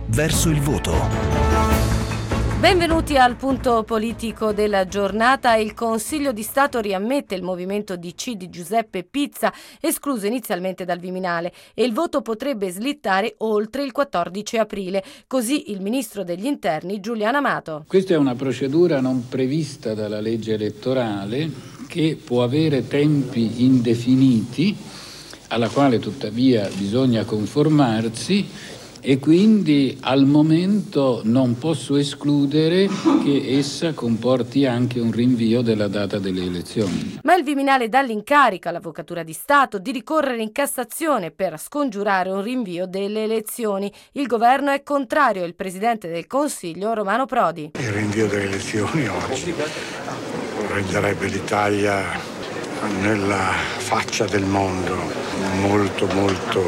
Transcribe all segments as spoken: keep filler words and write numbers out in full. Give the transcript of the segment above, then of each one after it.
verso il voto. Benvenuti al punto politico della giornata. Il Consiglio di Stato riammette il movimento D C di Giuseppe Pizza, escluso inizialmente dal Viminale, e il voto potrebbe slittare oltre il quattordici aprile. Così il ministro degli Interni Giuliano Amato. Questa è una procedura non prevista dalla legge elettorale che può avere tempi indefiniti, alla quale tuttavia bisogna conformarsi. E quindi al momento non posso escludere che essa comporti anche un rinvio della data delle elezioni. Ma il Viminale dà l'incarico all'Avvocatura di Stato di ricorrere in Cassazione per scongiurare un rinvio delle elezioni. Il governo è contrario, il presidente del Consiglio Romano Prodi. Il rinvio delle elezioni oggi renderebbe l'Italia nella faccia del mondo molto molto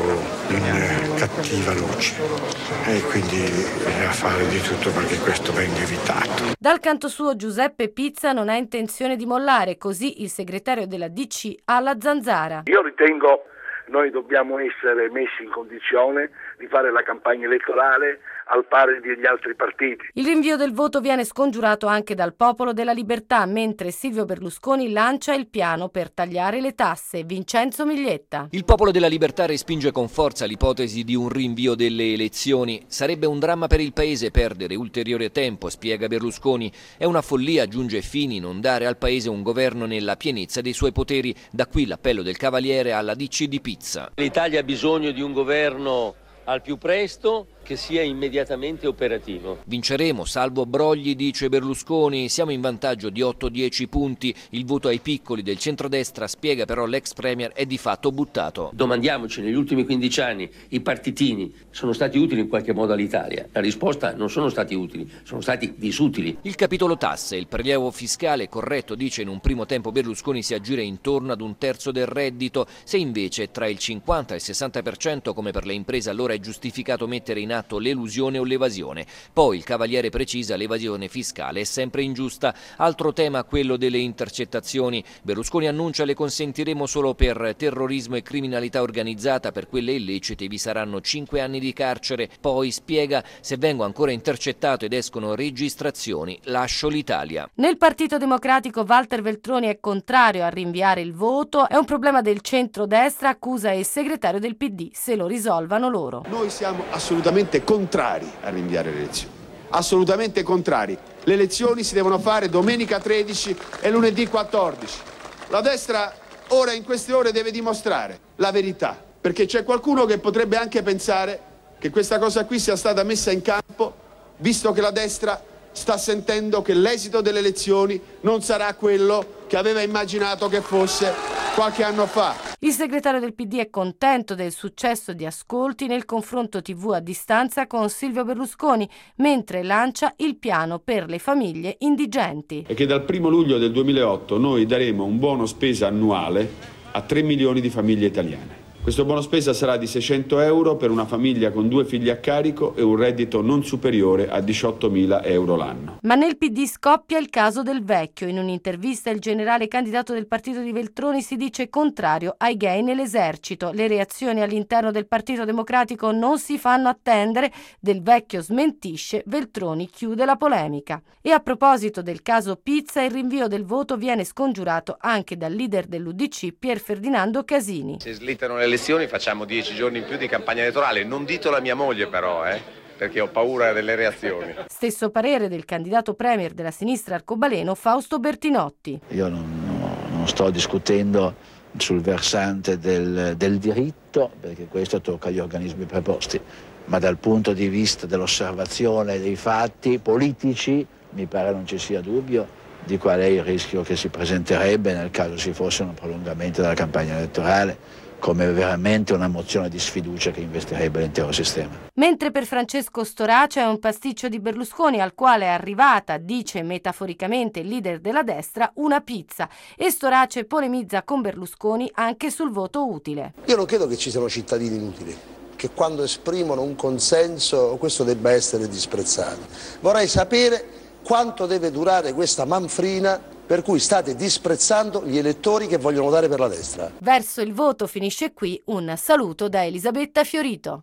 in cattiva luce e quindi bisogna fare di tutto perché questo venga evitato. Dal canto suo Giuseppe Pizza non ha intenzione di mollare, così il segretario della D C alla Zanzara. Io ritengo noi dobbiamo essere messi in condizione di fare la campagna elettorale al pari degli altri partiti. Il rinvio del voto viene scongiurato anche dal Popolo della Libertà, mentre Silvio Berlusconi lancia il piano per tagliare le tasse. Vincenzo Miglietta. Il Popolo della Libertà respinge con forza l'ipotesi di un rinvio delle elezioni. Sarebbe un dramma per il Paese perdere ulteriore tempo, spiega Berlusconi. È una follia, aggiunge Fini, non dare al Paese un governo nella pienezza dei suoi poteri. Da qui l'appello del Cavaliere alla D C di Pizza. L'Italia ha bisogno di un governo al più presto, che sia immediatamente operativo. Vinceremo, salvo brogli, dice Berlusconi, siamo in vantaggio di otto dieci punti, il voto ai piccoli del centrodestra, spiega però l'ex premier, è di fatto buttato. Domandiamoci, negli ultimi quindici anni i partitini sono stati utili in qualche modo all'Italia? La risposta: non sono stati utili, sono stati disutili. Il capitolo tasse, il prelievo fiscale corretto, dice in un primo tempo Berlusconi, si aggira intorno ad un terzo del reddito, se invece tra il cinquanta e il sessanta per cento come per le imprese allora è giustificato mettere in atto l'elusione o l'evasione. Poi il Cavaliere precisa: l'evasione fiscale è sempre ingiusta. Altro tema, quello delle intercettazioni. Berlusconi annuncia: le consentiremo solo per terrorismo e criminalità organizzata, per quelle illecite vi saranno cinque anni di carcere. Poi spiega: se vengo ancora intercettato ed escono registrazioni, lascio l'Italia. Nel Partito Democratico Walter Veltroni è contrario a rinviare il voto, è un problema del centrodestra, accusa il segretario del P D, se lo risolvano loro. Noi siamo assolutamente contrari a rinviare le elezioni, assolutamente contrari. Le elezioni si devono fare domenica tredici e lunedì quattordici. La destra ora in queste ore deve dimostrare la verità, perché c'è qualcuno che potrebbe anche pensare che questa cosa qui sia stata messa in campo, visto che la destra sta sentendo che l'esito delle elezioni non sarà quello che aveva immaginato che fosse qualche anno fa. Il segretario del P D è contento del successo di ascolti nel confronto tivù a distanza con Silvio Berlusconi, mentre lancia il piano per le famiglie indigenti. E che dal primo luglio del duemilaotto noi daremo un buono spesa annuale a tre milioni di famiglie italiane. Questo buono spesa sarà di seicento euro per una famiglia con due figli a carico e un reddito non superiore a diciottomila euro l'anno. Ma nel P D scoppia il caso del vecchio. In un'intervista il generale candidato del partito di Veltroni si dice contrario ai gay nell'esercito. Le reazioni all'interno del Partito Democratico non si fanno attendere. Del Vecchio smentisce, Veltroni chiude la polemica. E a proposito del caso Pizza, il rinvio del voto viene scongiurato anche dal leader dell'U D C Pier Ferdinando Casini. Se slittano le elezioni facciamo dieci giorni in più di campagna elettorale. Non ditelo a mia moglie però, eh, perché ho paura delle reazioni. Stesso parere del candidato premier della sinistra arcobaleno Fausto Bertinotti. Io non, non sto discutendo sul versante del, del diritto, perché questo tocca agli organismi preposti, ma dal punto di vista dell'osservazione dei fatti politici mi pare non ci sia dubbio di qual è il rischio che si presenterebbe nel caso ci fosse un prolungamento della campagna elettorale, come veramente una mozione di sfiducia che investirebbe l'intero sistema. Mentre per Francesco Storace è un pasticcio di Berlusconi al quale è arrivata, dice metaforicamente il leader della destra, una pizza, e Storace polemizza con Berlusconi anche sul voto utile. Io non credo che ci siano cittadini inutili, che quando esprimono un consenso questo debba essere disprezzato. Vorrei sapere quanto deve durare questa manfrina per cui state disprezzando gli elettori che vogliono votare per la destra. Verso il voto finisce qui un saluto da Elisabetta Fiorito.